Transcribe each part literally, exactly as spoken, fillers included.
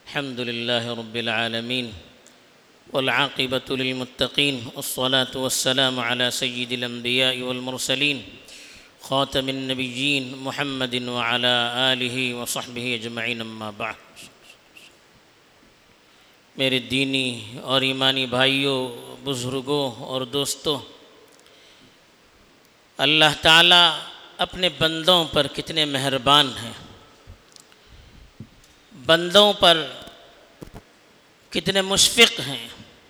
الحمد لله رب العالمين والعاقبة للمتقين والصلاة والسلام على سيد الأنبياء والمرسلين خاتم النبيين محمد وعلى آله وصحبه أجمعين اما بعد۔ میرے دینی اور ایمانی بھائیوں، بزرگوں اور دوستوں، اللہ تعالیٰ اپنے بندوں پر کتنے مہربان ہیں، بندوں پر کتنے مشفق ہیں،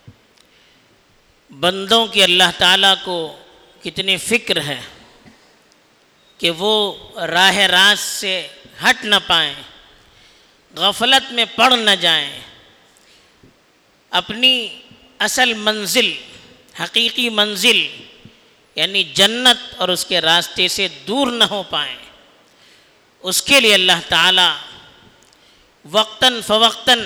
بندوں کی اللہ تعالیٰ کو کتنی فکر ہے کہ وہ راہ راست سے ہٹ نہ پائیں، غفلت میں پڑ نہ جائیں، اپنی اصل منزل، حقیقی منزل یعنی جنت اور اس کے راستے سے دور نہ ہو پائیں۔ اس کے لیے اللہ تعالیٰ وقتاً فوقتاً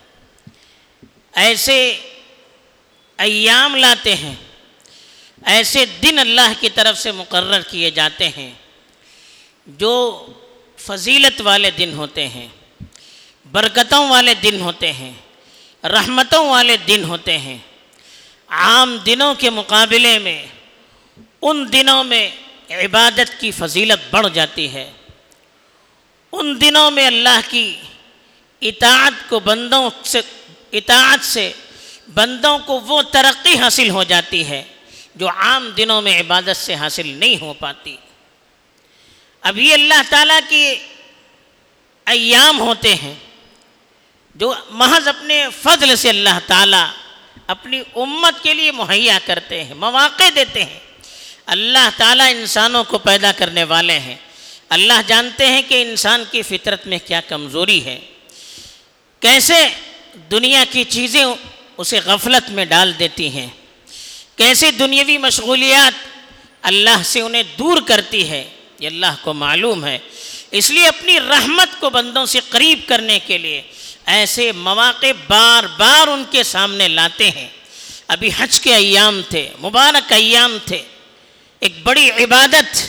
ایسے ایام لاتے ہیں، ایسے دن اللہ کی طرف سے مقرر کیے جاتے ہیں جو فضیلت والے دن ہوتے ہیں، برکتوں والے دن ہوتے ہیں، رحمتوں والے دن ہوتے ہیں۔ عام دنوں کے مقابلے میں ان دنوں میں عبادت کی فضیلت بڑھ جاتی ہے، ان دنوں میں اللہ کی اطاعت کو بندوں سے اطاعت سے بندوں کو وہ ترقی حاصل ہو جاتی ہے جو عام دنوں میں عبادت سے حاصل نہیں ہو پاتی۔ اب یہ اللہ تعالیٰ کے ایام ہوتے ہیں جو محض اپنے فضل سے اللہ تعالیٰ اپنی امت کے لیے مہیا کرتے ہیں، مواقع دیتے ہیں۔ اللہ تعالیٰ انسانوں کو پیدا کرنے والے ہیں، اللہ جانتے ہیں کہ انسان کی فطرت میں کیا کمزوری ہے، کیسے دنیا کی چیزیں اسے غفلت میں ڈال دیتی ہیں، کیسے دنیاوی مشغولیات اللہ سے انہیں دور کرتی ہے، یہ اللہ کو معلوم ہے۔ اس لیے اپنی رحمت کو بندوں سے قریب کرنے کے لیے ایسے مواقع بار بار ان کے سامنے لاتے ہیں۔ ابھی حج کے ایام تھے، مبارک ایام تھے، ایک بڑی عبادت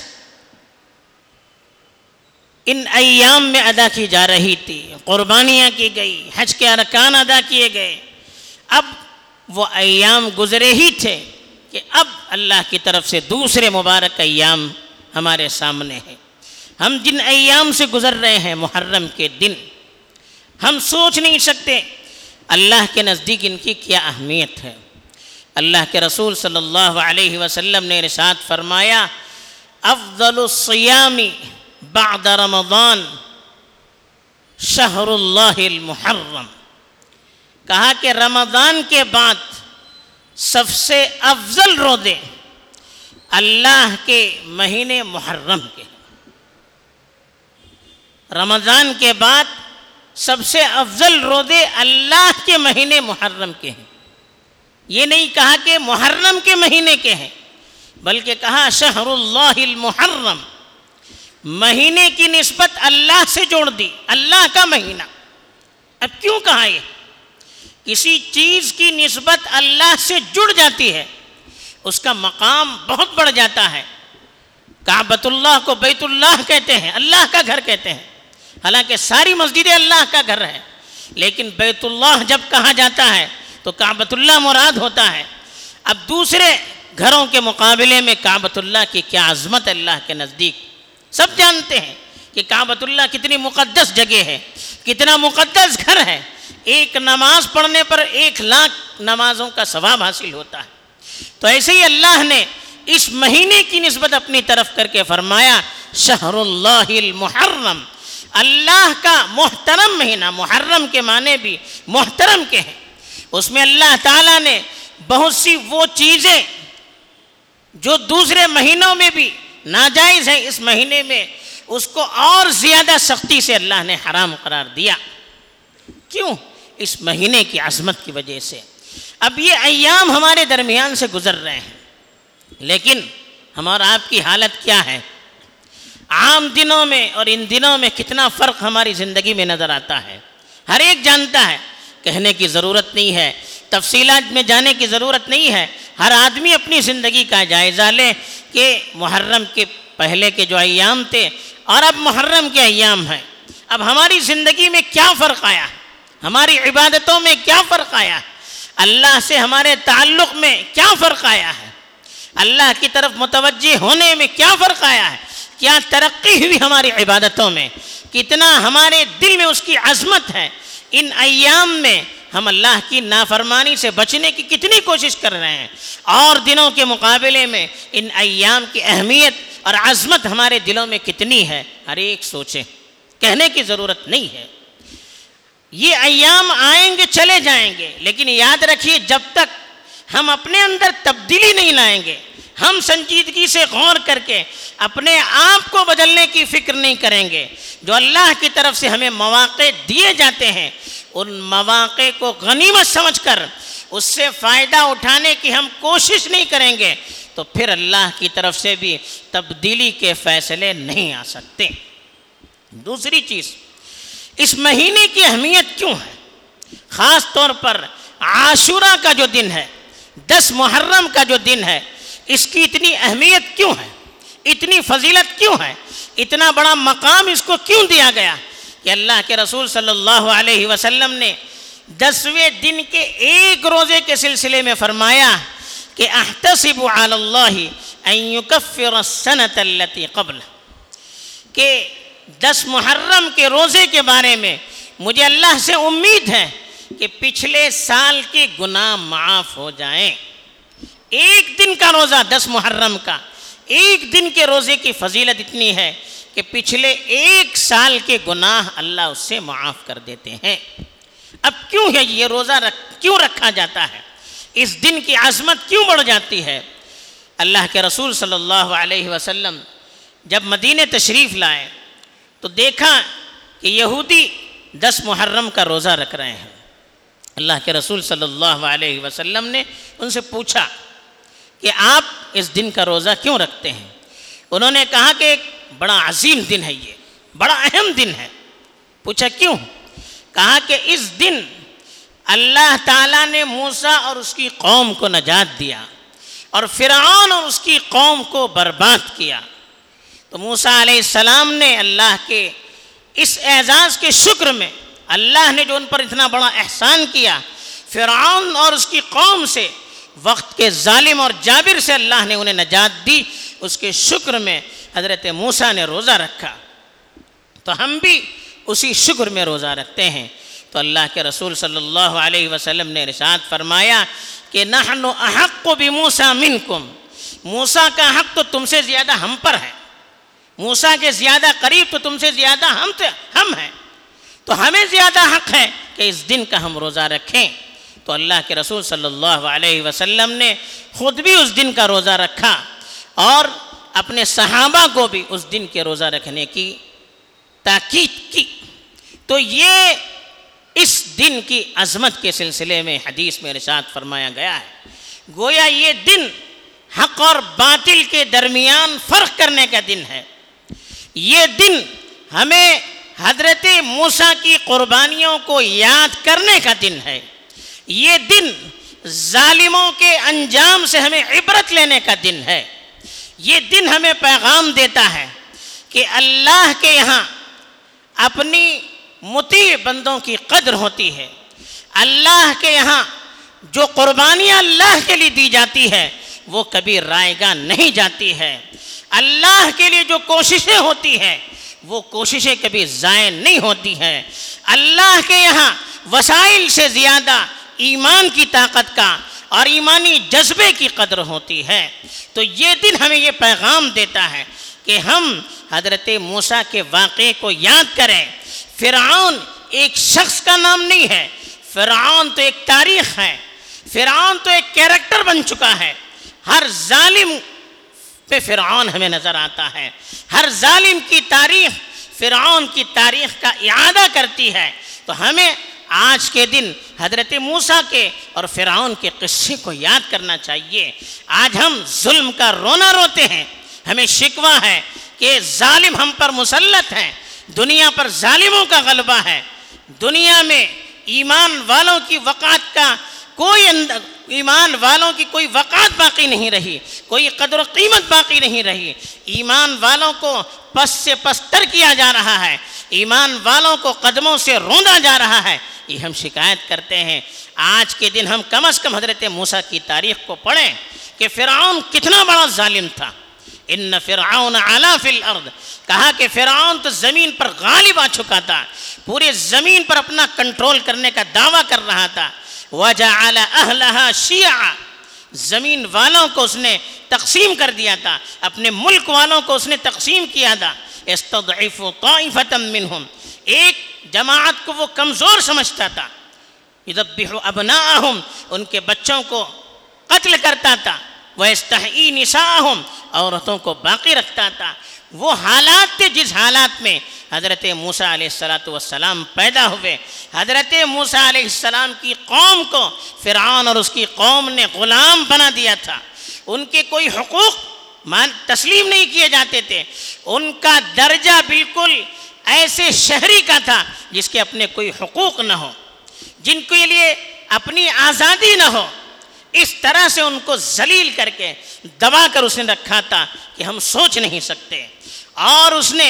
ان ایام میں ادا کی جا رہی تھی، قربانیاں کی گئی، حج کے ارکان ادا کیے گئے۔ اب وہ ایام گزرے ہی تھے کہ اب اللہ کی طرف سے دوسرے مبارک ایام ہمارے سامنے ہیں۔ ہم جن ایام سے گزر رہے ہیں، محرم کے دن، ہم سوچ نہیں سکتے اللہ کے نزدیک ان کی کیا اہمیت ہے۔ اللہ کے رسول صلی اللہ علیہ وسلم نے ارشاد فرمایا، افضل الصیام بعد رمضان شہر اللہ المحرم، کہا کہ رمضان کے بعد سب سے افضل روزے اللہ کے مہینے محرم کے، رمضان کے بعد سب سے افضل روزے اللہ کے مہینے محرم کے ہیں۔ یہ نہیں کہا کہ محرم کے مہینے کے ہیں، بلکہ کہا شہر اللہ المحرم، مہینے کی نسبت اللہ سے جوڑ دی، اللہ کا مہینہ۔ اب کیوں کہا یہ؟ کسی چیز کی نسبت اللہ سے جڑ جاتی ہے، اس کا مقام بہت بڑھ جاتا ہے۔ کعبۃ اللہ کو بیت اللہ کہتے ہیں، اللہ کا گھر کہتے ہیں، حالانکہ ساری مسجدیں اللہ کا گھر ہے، لیکن بیت اللہ جب کہا جاتا ہے تو کعبۃ اللہ مراد ہوتا ہے۔ اب دوسرے گھروں کے مقابلے میں کعبۃ اللہ کی کیا عظمت اللہ کے نزدیک، سب جانتے ہیں کہ کعبۃ اللہ کتنی مقدس جگہ ہے، کتنا مقدس گھر ہے۔ ایک نماز پڑھنے پر ایک لاکھ نمازوں کا ثواب حاصل ہوتا ہے۔ تو ایسے ہی اللہ نے اس مہینے کی نسبت اپنی طرف کر کے فرمایا شہر اللہ المحرم، اللہ کا محترم مہینہ۔ محرم کے معنی بھی محترم کے ہیں۔ اس میں اللہ تعالیٰ نے بہت سی وہ چیزیں جو دوسرے مہینوں میں بھی ناجائز ہیں، اس مہینے میں اس کو اور زیادہ سختی سے اللہ نے حرام قرار دیا۔ کیوں؟ اس مہینے کی عظمت کی وجہ سے۔ اب یہ ایام ہمارے درمیان سے گزر رہے ہیں، لیکن ہمارا آپ کی حالت کیا ہے؟ عام دنوں میں اور ان دنوں میں کتنا فرق ہماری زندگی میں نظر آتا ہے، ہر ایک جانتا ہے، کہنے کی ضرورت نہیں ہے، تفصیلات میں جانے کی ضرورت نہیں ہے۔ ہر آدمی اپنی زندگی کا جائزہ لے کہ محرم کے پہلے کے جو ایام تھے اور اب محرم کے ایام ہیں، اب ہماری زندگی میں کیا فرق آیا؟ ہماری عبادتوں میں کیا فرق آیا ہے؟ اللہ سے ہمارے تعلق میں کیا فرق آیا ہے؟ اللہ کی طرف متوجہ ہونے میں کیا فرق آیا ہے؟ کیا ترقی ہوئی ہماری عبادتوں میں؟ کتنا ہمارے دل میں اس کی عظمت ہے؟ ان ایام میں ہم اللہ کی نافرمانی سے بچنے کی کتنی کوشش کر رہے ہیں، اور دنوں کے مقابلے میں ان ایام کی اہمیت اور عظمت ہمارے دلوں میں کتنی ہے؟ ہر ایک سوچیں، کہنے کی ضرورت نہیں ہے۔ یہ ایام آئیں گے چلے جائیں گے، لیکن یاد رکھیے جب تک ہم اپنے اندر تبدیلی نہیں لائیں گے، ہم سنجیدگی سے غور کر کے اپنے آپ کو بدلنے کی فکر نہیں کریں گے، جو اللہ کی طرف سے ہمیں مواقع دیے جاتے ہیں ان مواقع کو غنیمت سمجھ کر اس سے فائدہ اٹھانے کی ہم کوشش نہیں کریں گے، تو پھر اللہ کی طرف سے بھی تبدیلی کے فیصلے نہیں آ سکتے۔ دوسری چیز، اس مہینے کی اہمیت کیوں ہے؟ خاص طور پر عاشورہ کا جو دن ہے، دس محرم کا جو دن ہے، اس کی اتنی اہمیت کیوں ہے؟ اتنی فضیلت کیوں ہے؟ اتنا بڑا مقام اس کو کیوں دیا گیا کہ اللہ کے رسول صلی اللہ علیہ وسلم نے دسویں دن کے ایک روزے کے سلسلے میں فرمایا کہ احتسب علی اللہ ان یکفر السنۃ التي قبل، کہ دس محرم کے روزے کے بارے میں مجھے اللہ سے امید ہے کہ پچھلے سال کے گناہ معاف ہو جائیں۔ ایک دن کا روزہ، دس محرم کا ایک دن کے روزے کی فضیلت اتنی ہے کہ پچھلے ایک سال کے گناہ اللہ اس سے معاف کر دیتے ہیں۔ اب کیوں ہے یہ روزہ رکھ کیوں رکھا جاتا ہے؟ اس دن کی عظمت کیوں بڑھ جاتی ہے؟ اللہ کے رسول صلی اللہ علیہ وسلم جب مدینہ تشریف لائے تو دیکھا کہ یہودی دس محرم کا روزہ رکھ رہے ہیں۔ اللہ کے رسول صلی اللہ علیہ وسلم نے ان سے پوچھا کہ آپ اس دن کا روزہ کیوں رکھتے ہیں؟ انہوں نے کہا کہ ایک بڑا عظیم دن ہے، یہ بڑا اہم دن ہے۔ پوچھا کیوں؟ کہا کہ اس دن اللہ تعالیٰ نے موسیٰ اور اس کی قوم کو نجات دیا اور فرعون اور اس کی قوم کو برباد کیا۔ تو موسیٰ علیہ السلام نے اللہ کے اس اعزاز کے شکر میں، اللہ نے جو ان پر اتنا بڑا احسان کیا، فرعون اور اس کی قوم سے، وقت کے ظالم اور جابر سے اللہ نے انہیں نجات دی، اس کے شکر میں حضرت موسیٰ نے روزہ رکھا۔ تو ہم بھی اسی شکر میں روزہ رکھتے ہیں۔ تو اللہ کے رسول صلی اللہ علیہ وسلم نے ارشاد فرمایا کہ نحن احق بموسیٰ منکم، موسیٰ کا حق تو تم سے زیادہ ہم پر ہے، موسیٰ کے زیادہ قریب تو تم سے زیادہ ہم ہم ہیں، تو ہمیں زیادہ حق ہے کہ اس دن کا ہم روزہ رکھیں۔ تو اللہ کے رسول صلی اللہ علیہ وسلم نے خود بھی اس دن کا روزہ رکھا اور اپنے صحابہ کو بھی اس دن کے روزہ رکھنے کی تاکید کی۔ تو یہ اس دن کی عظمت کے سلسلے میں حدیث میں ارشاد فرمایا گیا ہے، گویا یہ دن حق اور باطل کے درمیان فرق کرنے کا دن ہے۔ یہ دن ہمیں حضرت موسیٰ کی قربانیوں کو یاد کرنے کا دن ہے۔ یہ دن ظالموں کے انجام سے ہمیں عبرت لینے کا دن ہے۔ یہ دن ہمیں پیغام دیتا ہے کہ اللہ کے یہاں اپنی مطیع بندوں کی قدر ہوتی ہے۔ اللہ کے یہاں جو قربانیاں اللہ کے لیے دی جاتی ہے وہ کبھی رائیگاں نہیں جاتی ہے۔ اللہ کے لیے جو کوششیں ہوتی ہیں وہ کوششیں کبھی ضائع نہیں ہوتی ہیں۔ اللہ کے یہاں وسائل سے زیادہ ایمان کی طاقت کا اور ایمانی جذبے کی قدر ہوتی ہے۔ تو یہ دن ہمیں یہ پیغام دیتا ہے کہ ہم حضرت موسیٰ کے واقعے کو یاد کریں۔ فرعون ایک شخص کا نام نہیں ہے، فرعون تو ایک تاریخ ہے، فرعون تو ایک کیریکٹر بن چکا ہے۔ ہر ظالم پہ فرعون ہمیں نظر آتا ہے، ہر ظالم کی تاریخ فرعون کی تاریخ کا اعادہ کرتی ہے۔ تو ہمیں آج کے دن حضرت موسیٰ کے اور فرعون کے قصے کو یاد کرنا چاہیے۔ آج ہم ظلم کا رونا روتے ہیں، ہمیں شکوہ ہے کہ ظالم ہم پر مسلط ہیں، دنیا پر ظالموں کا غلبہ ہے، دنیا میں ایمان والوں کی وقعت کا کوئی اندر ایمان والوں کی کوئی وقعت باقی نہیں رہی، کوئی قدر و قیمت باقی نہیں رہی۔ ایمان والوں کو پس سے پستر کیا جا رہا ہے، ایمان والوں کو قدموں سے روندا جا رہا ہے۔ یہ ہم شکایت کرتے ہیں۔ آج کے دن ہم کم از کم حضرت موسیٰ کی تاریخ کو پڑھیں کہ فرعون کتنا بڑا ظالم تھا۔ ان فرعون علا فی الارض، کہا کہ فرعون تو زمین پر غالب آ چکا تھا، پورے زمین پر اپنا کنٹرول کرنے کا دعویٰ کر رہا تھا۔ وجعل اہلہا شیعا، زمین والوں کو اس نے تقسیم کر دیا تھا، اپنے ملک والوں کو اس نے تقسیم کیا تھا۔ استضعف طائفة منہم، ایک جماعت کو وہ کمزور سمجھتا تھا۔ یذبح ابناءہم، ان کے بچوں کو قتل کرتا تھا۔ ویستحیی نساءہم، عورتوں کو باقی رکھتا تھا۔ وہ حالات تھے جس حالات میں حضرت موسیٰ علیہ السلام پیدا ہوئے۔ حضرت موسیٰ علیہ السلام کی قوم کو فرعون اور اس کی قوم نے غلام بنا دیا تھا۔ ان کے کوئی حقوق تسلیم نہیں کیے جاتے تھے۔ ان کا درجہ بالکل ایسے شہری کا تھا جس کے اپنے کوئی حقوق نہ ہو، جن کے لیے اپنی آزادی نہ ہو۔ اس طرح سے ان کو ذلیل کر کے دبا کر اس نے رکھا تھا کہ ہم سوچ نہیں سکتے۔ اور اس نے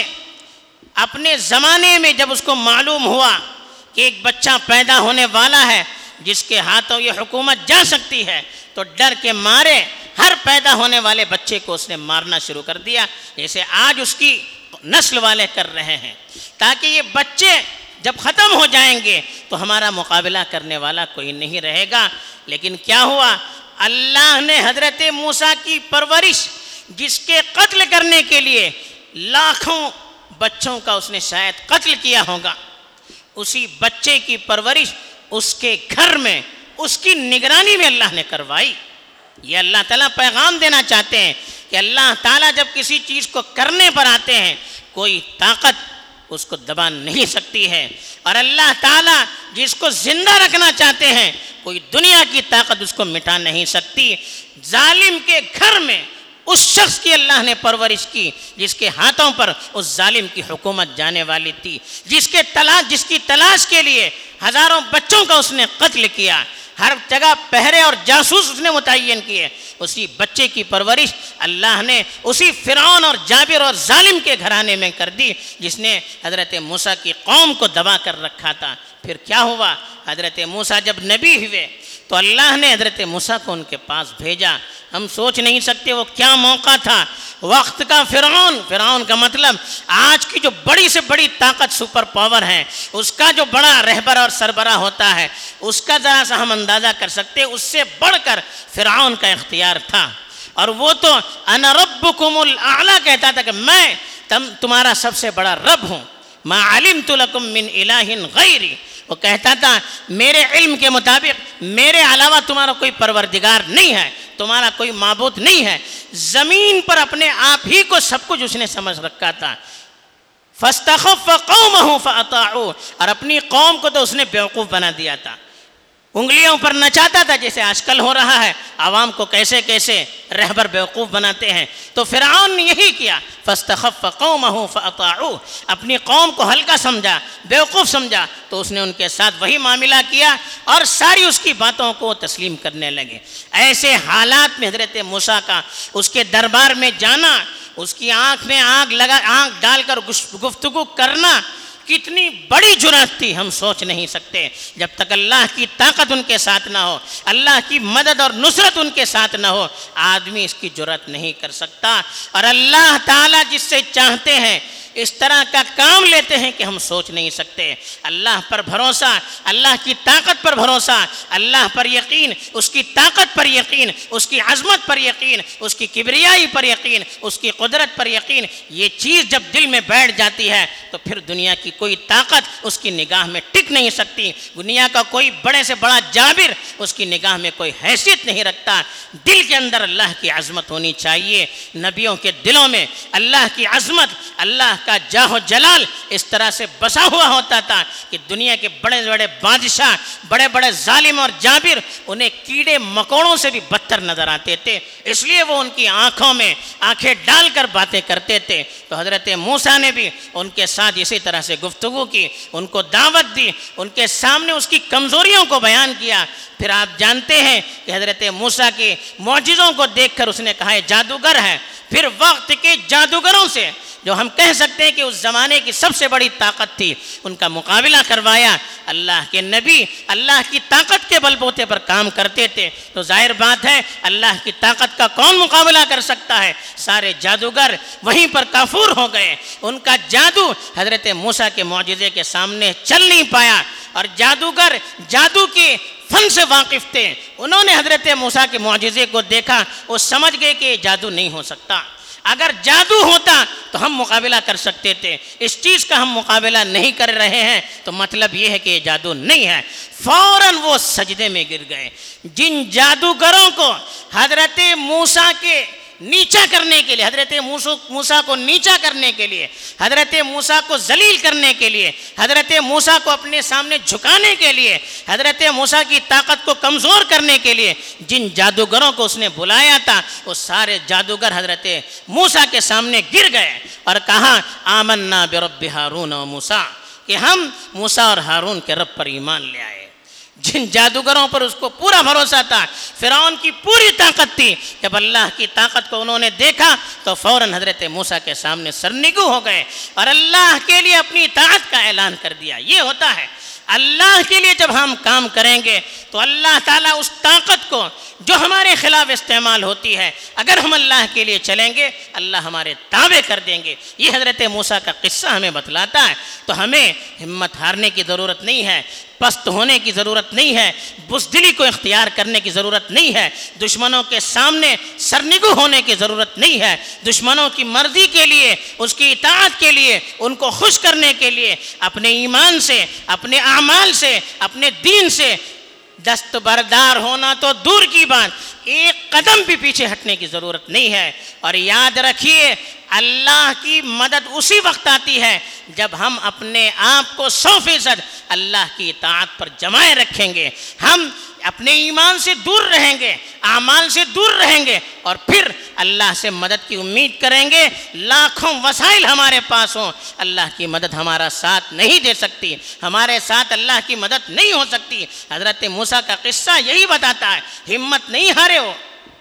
اپنے زمانے میں جب اس کو معلوم ہوا کہ ایک بچہ پیدا ہونے والا ہے جس کے ہاتھوں یہ حکومت جا سکتی ہے، تو ڈر کے مارے ہر پیدا ہونے والے بچے کو اس نے مارنا شروع کر دیا، جیسے آج اس کی نسل والے کر رہے ہیں، تاکہ یہ بچے جب ختم ہو جائیں گے تو ہمارا مقابلہ کرنے والا کوئی نہیں رہے گا۔ لیکن کیا ہوا؟ اللہ نے حضرت موسیٰ کی پرورش، جس کے قتل کرنے کے لیے لاکھوں بچوں کا اس نے شاید قتل کیا ہوگا، اسی بچے کی پرورش اس کے گھر میں، اس کی نگرانی میں اللہ نے کروائی۔ یہ اللہ تعالیٰ پیغام دینا چاہتے ہیں کہ اللہ تعالیٰ جب کسی چیز کو کرنے پر آتے ہیں، کوئی طاقت اس کو دبا نہیں سکتی ہے، اور اللہ تعالیٰ جس کو زندہ رکھنا چاہتے ہیں، کوئی دنیا کی طاقت اس کو مٹا نہیں سکتی۔ ظالم کے گھر میں اس شخص کی اللہ نے پرورش کی جس کے ہاتھوں پر اس ظالم کی حکومت جانے والی تھی، جس کے تلاش جس کی تلاش کے لیے ہزاروں بچوں کا اس نے قتل کیا، ہر جگہ پہرے اور جاسوس اس نے متعین کیے۔ اسی بچے کی پرورش اللہ نے اسی فرعون اور جابر اور ظالم کے گھرانے میں کر دی جس نے حضرت موسیٰ کی قوم کو دبا کر رکھا تھا۔ پھر کیا ہوا؟ حضرت موسیٰ جب نبی ہوئے تو اللہ نے حضرت موسیٰ کو ان کے پاس بھیجا۔ ہم سوچ نہیں سکتے وہ کیا موقع تھا۔ وقت کا فرعون، فرعون کا مطلب آج کی جو بڑی سے بڑی طاقت سپر پاور ہے، اس کا جو بڑا رہبر اور سربراہ ہوتا ہے، اس کا ذرا سا ہم اندازہ کر سکتے، اس سے بڑھ کر فرعون کا اختیار تھا۔ اور وہ تو انا ربکم الاعلی کہتا تھا کہ میں تمہارا سب سے بڑا رب ہوں، ما علمت لکم من الہ غیری۔ وہ کہتا تھا میرے علم کے مطابق میرے علاوہ تمہارا کوئی پروردگار نہیں ہے، تمہارا کوئی معبود نہیں ہے۔ زمین پر اپنے آپ ہی کو سب کچھ اس نے سمجھ رکھا تھا۔ فاستخف قومہ فاطاعوہ، اور اپنی قوم کو تو اس نے بیوقوف بنا دیا تھا، انگلیوں پر نچاتا تھا جیسے آج کل ہو رہا ہے، عوام کو کیسے کیسے رہبر بیوقوف بناتے ہیں۔ تو فرعون نے یہی کیا، فاستخف قومہ فاطاعوہ، اپنی قوم کو ہلکا سمجھا، بیوقوف سمجھا، تو اس نے ان کے ساتھ وہی معاملہ کیا اور ساری اس کی باتوں کو تسلیم کرنے لگے۔ ایسے حالات میں حضرت موسیٰ کا اس کے دربار میں جانا، اس کی آنکھ میں آنکھ لگا آنکھ ڈال کر گفتگو کرنا کتنی بڑی جرأت تھی، ہم سوچ نہیں سکتے۔ جب تک اللہ کی طاقت ان کے ساتھ نہ ہو، اللہ کی مدد اور نصرت ان کے ساتھ نہ ہو، آدمی اس کی جرأت نہیں کر سکتا۔ اور اللہ تعالیٰ جس سے چاہتے ہیں اس طرح کا کام لیتے ہیں کہ ہم سوچ نہیں سکتے۔ اللہ پر بھروسہ، اللہ کی طاقت پر بھروسہ، اللہ پر یقین، اس کی طاقت پر یقین، اس کی عظمت پر یقین، اس کی کبریائی پر یقین، اس کی قدرت پر یقین، یہ چیز جب دل میں بیٹھ جاتی ہے تو پھر دنیا کی کوئی طاقت اس کی نگاہ میں ٹک نہیں سکتی۔ دنیا کا کوئی بڑے سے بڑا جابر اس کی نگاہ میں کوئی حیثیت نہیں رکھتا۔ دل کے اندر اللہ کی عظمت ہونی چاہیے۔ نبیوں کے دلوں میں اللہ کی عظمت، اللہ کا جاہ و جلال اس طرح سے بسا ہوا ہوتا تھا کہ دنیا کے بڑے بڑے بادشاہ، بڑے بڑے ظالم اور جابر انہیں کیڑے مکوڑوں سے بھی بدتر نظر آتے تھے، اس لیے وہ ان کی آنکھوں میں آنکھیں ڈال کر باتیں کرتے تھے۔ تو حضرت موسیٰ نے بھی ان کے ساتھ ساتھ اسی طرح سے گفتگو کی، ان کو دعوت دی، ان کے سامنے اس کی کمزوریوں کو بیان کیا۔ پھر آپ جانتے ہیں کہ حضرت موسیٰ کے معجزوں کو دیکھ کر اس نے کہا یہ جادوگر ہے۔ پھر وقت کے جادوگروں سے جو ہم کہہ سکتے ہیں کہ اس زمانے کی سب سے بڑی طاقت تھی، ان کا مقابلہ کروایا۔ اللہ کے نبی اللہ کی طاقت کے بل بوتے پر کام کرتے تھے، تو ظاہر بات ہے اللہ کی طاقت کا کون مقابلہ کر سکتا ہے؟ سارے جادوگر وہیں پر کافور ہو گئے، ان کا جادو حضرت موسیٰ کے معجزے کے سامنے چل نہیں پایا۔ اور جادوگر جادو کے فن سے واقف تھے، انہوں نے حضرت موسیٰ کے معجزے کو دیکھا، وہ سمجھ گئے کہ یہ جادو نہیں ہو سکتا، اگر جادو ہوتا تو ہم مقابلہ کر سکتے تھے، اس چیز کا ہم مقابلہ نہیں کر رہے ہیں تو مطلب یہ ہے کہ یہ جادو نہیں ہے۔ فوراً وہ سجدے میں گر گئے۔ جن جادوگروں کو حضرت موسیٰ کے نیچا کرنے کے لیے، حضرت موسیٰ کو نیچا کرنے کے لیے، حضرت موسیٰ کو ذلیل کرنے کے لیے، حضرت موسیٰ کو اپنے سامنے جھکانے کے لیے، حضرت موسیٰ کی طاقت کو کمزور کرنے کے لیے جن جادوگروں کو اس نے بلایا تھا، وہ سارے جادوگر حضرت موسیٰ کے سامنے گر گئے اور کہا آمنا برب ہارون و موسیٰ، کہ ہم موسیٰ اور ہارون کے رب پر ایمان لے آئے۔ جن جادوگروں پر اس کو پورا بھروسہ تھا، فرعون کی پوری طاقت تھی، جب اللہ کی طاقت کو انہوں نے دیکھا تو فوراً حضرت موسیٰ کے سامنے سرنگو ہو گئے اور اللہ کے لیے اپنی اطاعت کا اعلان کر دیا۔ یہ ہوتا ہے اللہ کے لیے جب ہم کام کریں گے تو اللہ تعالیٰ اس طاقت کو جو ہمارے خلاف استعمال ہوتی ہے، اگر ہم اللہ کے لیے چلیں گے اللہ ہمارے تابع کر دیں گے۔ یہ حضرت موسیٰ کا قصہ ہمیں بتلاتا ہے۔ تو ہمیں ہمت ہارنے کی ضرورت نہیں ہے، پست ہونے کی ضرورت نہیں ہے، بزدلی کو اختیار کرنے کی ضرورت نہیں ہے، دشمنوں کے سامنے سرنگو ہونے کی ضرورت نہیں ہے۔ دشمنوں کی مرضی کے لیے، اس کی اطاعت کے لیے، ان کو خوش کرنے کے لیے اپنے ایمان سے، اپنے اعمال سے، اپنے دین سے دستبردار ہونا تو دور کی بات، ایک قدم بھی پیچھے ہٹنے کی ضرورت نہیں ہے۔ اور یاد رکھیے اللہ کی مدد اسی وقت آتی ہے جب ہم اپنے آپ کو سو فیصد اللہ کی اطاعت پر جمائے رکھیں گے، ہم اپنے ایمان سے دور رہیں گے، اعمال سے دور رہیں گے، اور پھر اللہ سے مدد کی امید کریں گے۔ لاکھوں وسائل ہمارے پاس ہوں، اللہ کی مدد ہمارا ساتھ نہیں دے سکتی، ہمارے ساتھ اللہ کی مدد نہیں ہو سکتی۔ حضرت موسیٰ کا قصہ یہی بتاتا ہے، ہمت نہیں ہارے ہو،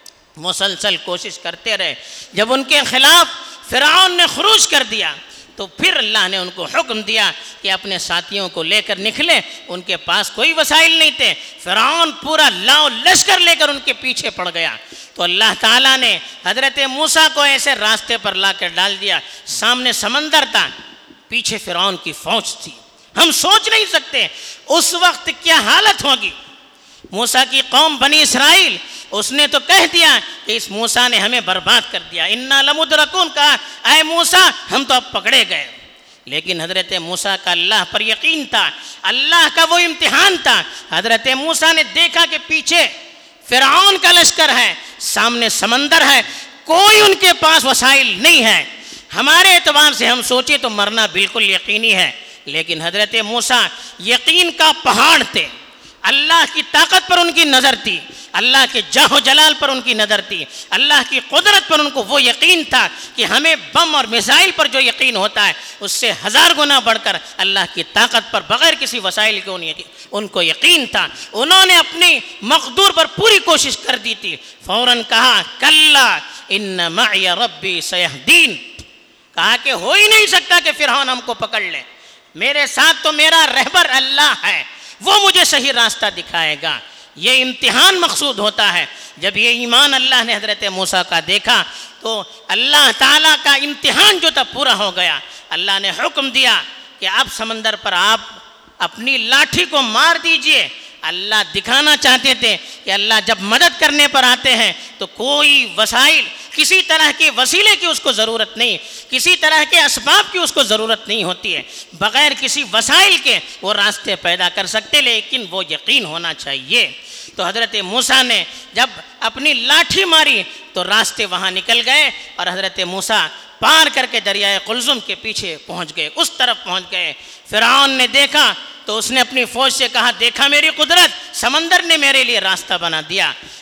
مسلسل کوشش کرتے رہے۔ جب ان کے خلاف فرعون نے خروج کر دیا تو پھر اللہ نے ان کو حکم دیا کہ اپنے ساتھیوں کو لے کر نکلے۔ ان کے پاس کوئی وسائل نہیں تھے، فرعون پورا لاؤ لشکر لے کر ان کے پیچھے پڑ گیا۔ تو اللہ تعالیٰ نے حضرت موسیٰ کو ایسے راستے پر لا کر ڈال دیا، سامنے سمندر تھا، پیچھے فرعون کی فوج تھی۔ ہم سوچ نہیں سکتے اس وقت کیا حالت ہوگی۔ موسیٰ کی قوم بنی اسرائیل، اس نے تو کہہ دیا کہ اس موسیٰ نے ہمیں برباد کر دیا، انا لمدرکون، کہا اے موسیٰ ہم تو اب پکڑے گئے۔ لیکن حضرت موسیٰ کا اللہ پر یقین تھا، اللہ کا وہ امتحان تھا۔ حضرت موسیٰ نے دیکھا کہ پیچھے فرعون کا لشکر ہے، سامنے سمندر ہے، کوئی ان کے پاس وسائل نہیں ہے۔ ہمارے اعتبار سے ہم سوچیں تو مرنا بالکل یقینی ہے، لیکن حضرت موسیٰ یقین کا پہاڑ تھے، اللہ کی طاقت پر ان کی نظر تھی، اللہ کے جاہ و جلال پر ان کی نظر تھی، اللہ کی قدرت پر ان کو وہ یقین تھا کہ ہمیں بم اور میزائل پر جو یقین ہوتا ہے اس سے ہزار گنا بڑھ کر اللہ کی طاقت پر بغیر کسی وسائل کے ان کو یقین تھا۔ انہوں نے اپنی مقدور پر پوری کوشش کر دی تھی۔ فوراً کہا کلا ان معی ربی سیہدین، کہا کہ ہو ہی نہیں سکتا کہ فرعون ہم کو پکڑ لے، میرے ساتھ تو میرا رہبر اللہ ہے، وہ مجھے صحیح راستہ دکھائے گا۔ یہ امتحان مقصود ہوتا ہے۔ جب یہ ایمان اللہ نے حضرت موسیٰ کا دیکھا تو اللہ تعالیٰ کا امتحان جو تھا پورا ہو گیا۔ اللہ نے حکم دیا کہ اب سمندر پر آپ اپنی لاٹھی کو مار دیجئے۔ اللہ دکھانا چاہتے تھے کہ اللہ جب مدد کرنے پر آتے ہیں تو کوئی وسائل، کسی طرح کے وسیلے کی اس کو ضرورت نہیں، کسی طرح کے اسباب کی اس کو ضرورت نہیں ہوتی ہے، بغیر کسی وسائل کے وہ راستے پیدا کر سکتے، لیکن وہ یقین ہونا چاہیے۔ تو حضرت موسیٰ نے جب اپنی لاٹھی ماری تو راستے وہاں نکل گئے اور حضرت موسیٰ پار کر کے دریائے قلزم کے پیچھے پہنچ گئے، اس طرف پہنچ گئے۔ فرعون نے دیکھا تو اس نے اپنی فوج سے کہا دیکھا میری قدرت، سمندر نے میرے لیے راستہ بنا دیا۔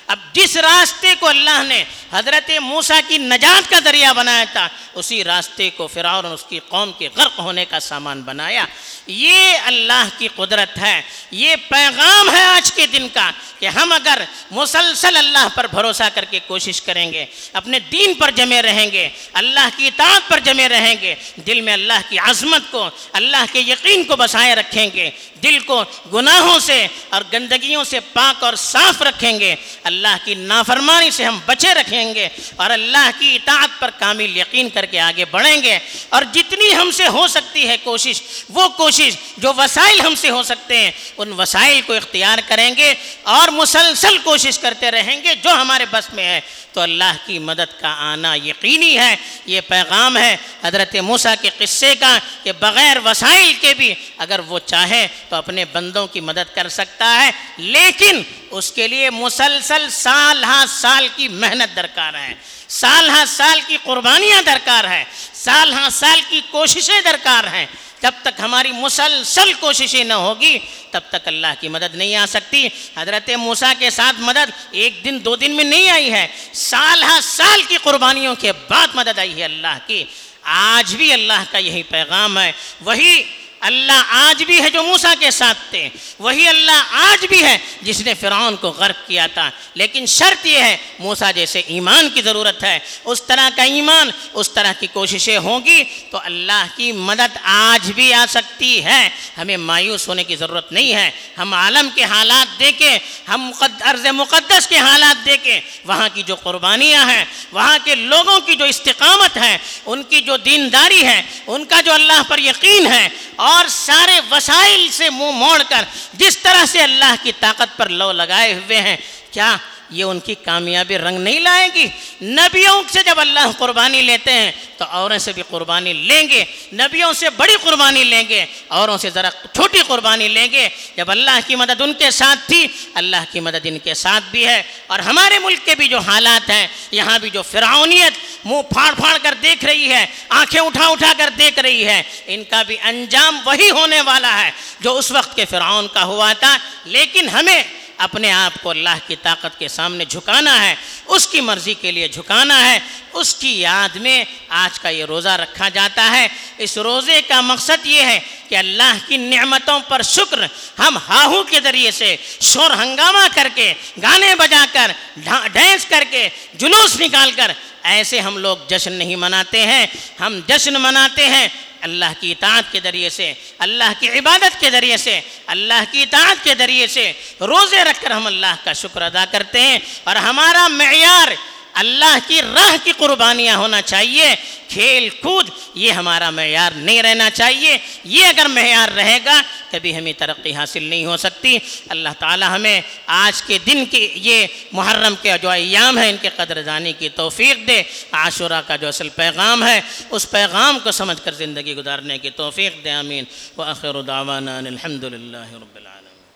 اب جس راستے کو اللہ نے حضرت موسیٰ کی نجات کا ذریعہ بنایا تھا اسی راستے کو فرعون اور اس کی قوم کے غرق ہونے کا سامان بنایا۔ یہ اللہ کی قدرت ہے، یہ پیغام ہے آج کے دن کا کہ ہم اگر مسلسل اللہ پر بھروسہ کر کے کوشش کریں گے، اپنے دین پر جمے رہیں گے، اللہ کی اطاعت پر جمے رہیں گے، دل میں اللہ کی عظمت کو، اللہ کے یقین کو بسائے رکھیں گے، دل کو گناہوں سے اور گندگیوں سے پاک اور صاف رکھیں گے، اللہ کی نافرمانی سے ہم بچے رکھیں گے اور اللہ کی اطاعت پر کامل یقین کر کے آگے بڑھیں گے، اور جتنی ہم سے ہو سکتی ہے کوشش، وہ کوشش جو وسائل ہم سے ہو سکتے ہیں ان وسائل کو اختیار کریں گے اور مسلسل کوشش کرتے رہیں گے جو ہمارے بس میں ہے، تو اللہ کی مدد کا آنا یقینی ہے۔ یہ پیغام ہے حضرت موسیٰ کے قصے کا کہ بغیر وسائل کے بھی اگر وہ چاہے تو اپنے بندوں کی مدد کر سکتا ہے، لیکن اس کے لیے مسلسل سال ہاں سال کی محنت درکار ہے، سال ہاں سال کی قربانیاں درکار ہے، سال ہاں سال کی کوششیں درکار ہیں۔ جب تک ہماری مسلسل کوششیں نہ ہوگی تب تک اللہ کی مدد نہیں آ سکتی۔ حضرت موسیٰ کے ساتھ مدد ایک دن دو دن میں نہیں آئی ہے، سال ہاں سال کی قربانیوں کے بعد مدد آئی ہے اللہ کی۔ آج بھی اللہ کا یہی پیغام ہے، وہی اللہ آج بھی ہے جو موسیٰ کے ساتھ تھے، وہی اللہ آج بھی ہے جس نے فرعون کو غرق کیا تھا، لیکن شرط یہ ہے موسیٰ جیسے ایمان کی ضرورت ہے، اس طرح کا ایمان، اس طرح کی کوششیں ہوں گی تو اللہ کی مدد آج بھی آ سکتی ہے۔ ہمیں مایوس ہونے کی ضرورت نہیں ہے، ہم عالم کے حالات دیکھیں، ہم ارض مقدس کے حالات دیکھیں، وہاں کی جو قربانیاں ہیں، وہاں کے لوگوں کی جو استقامت ہے، ان کی جو دینداری ہے، ان کا جو اللہ پر یقین ہے، اور سارے وسائل سے منہ موڑ کر جس طرح سے اللہ کی طاقت پر لو لگائے ہوئے ہیں، کیا یہ ان کی کامیابی رنگ نہیں لائے گی؟ نبیوں سے جب اللہ قربانی لیتے ہیں تو اوروں سے بھی قربانی لیں گے، نبیوں سے بڑی قربانی لیں گے، اوروں سے ذرا چھوٹی قربانی لیں گے۔ جب اللہ کی مدد ان کے ساتھ تھی، اللہ کی مدد ان کے ساتھ بھی ہے۔ اور ہمارے ملک کے بھی جو حالات ہیں، یہاں بھی جو فرعونیت منہ پھاڑ پھاڑ کر دیکھ رہی ہے، آنکھیں اٹھا اٹھا کر دیکھ رہی ہے، ان کا بھی انجام وہی ہونے والا ہے جو اس وقت کے فرعون کا ہوا تھا۔ لیکن ہمیں اپنے آپ کو اللہ کی طاقت کے سامنے جھکانا ہے، اس کی مرضی کے لیے جھکانا ہے۔ اس کی یاد میں آج کا یہ روزہ رکھا جاتا ہے۔ اس روزے کا مقصد یہ ہے کہ اللہ کی نعمتوں پر شکر ہم ہاہو کے ذریعے سے، شور ہنگامہ کر کے، گانے بجا کر، ڈانس کر کے، جلوس نکال کر ایسے ہم لوگ جشن نہیں مناتے ہیں۔ ہم جشن مناتے ہیں اللہ کی اطاعت کے ذریعے سے، اللہ کی عبادت کے ذریعے سے، اللہ کی اطاعت کے ذریعے سے روزے رکھ کر ہم اللہ کا شکر ادا کرتے ہیں۔ اور ہمارا معیار اللہ کی راہ کی قربانیاں ہونا چاہیے، کھیل کود یہ ہمارا معیار نہیں رہنا چاہیے۔ یہ اگر معیار رہے گا کبھی ہمیں ترقی حاصل نہیں ہو سکتی۔ اللہ تعالی ہمیں آج کے دن کی یہ محرم کے جو ایام ہیں ان کے قدر دانی کی توفیق دے، عاشورہ کا جو اصل پیغام ہے اس پیغام کو سمجھ کر زندگی گزارنے کی توفیق دے۔ آمین۔ وآخر دعوانا ان الحمد للہ رب العالمین۔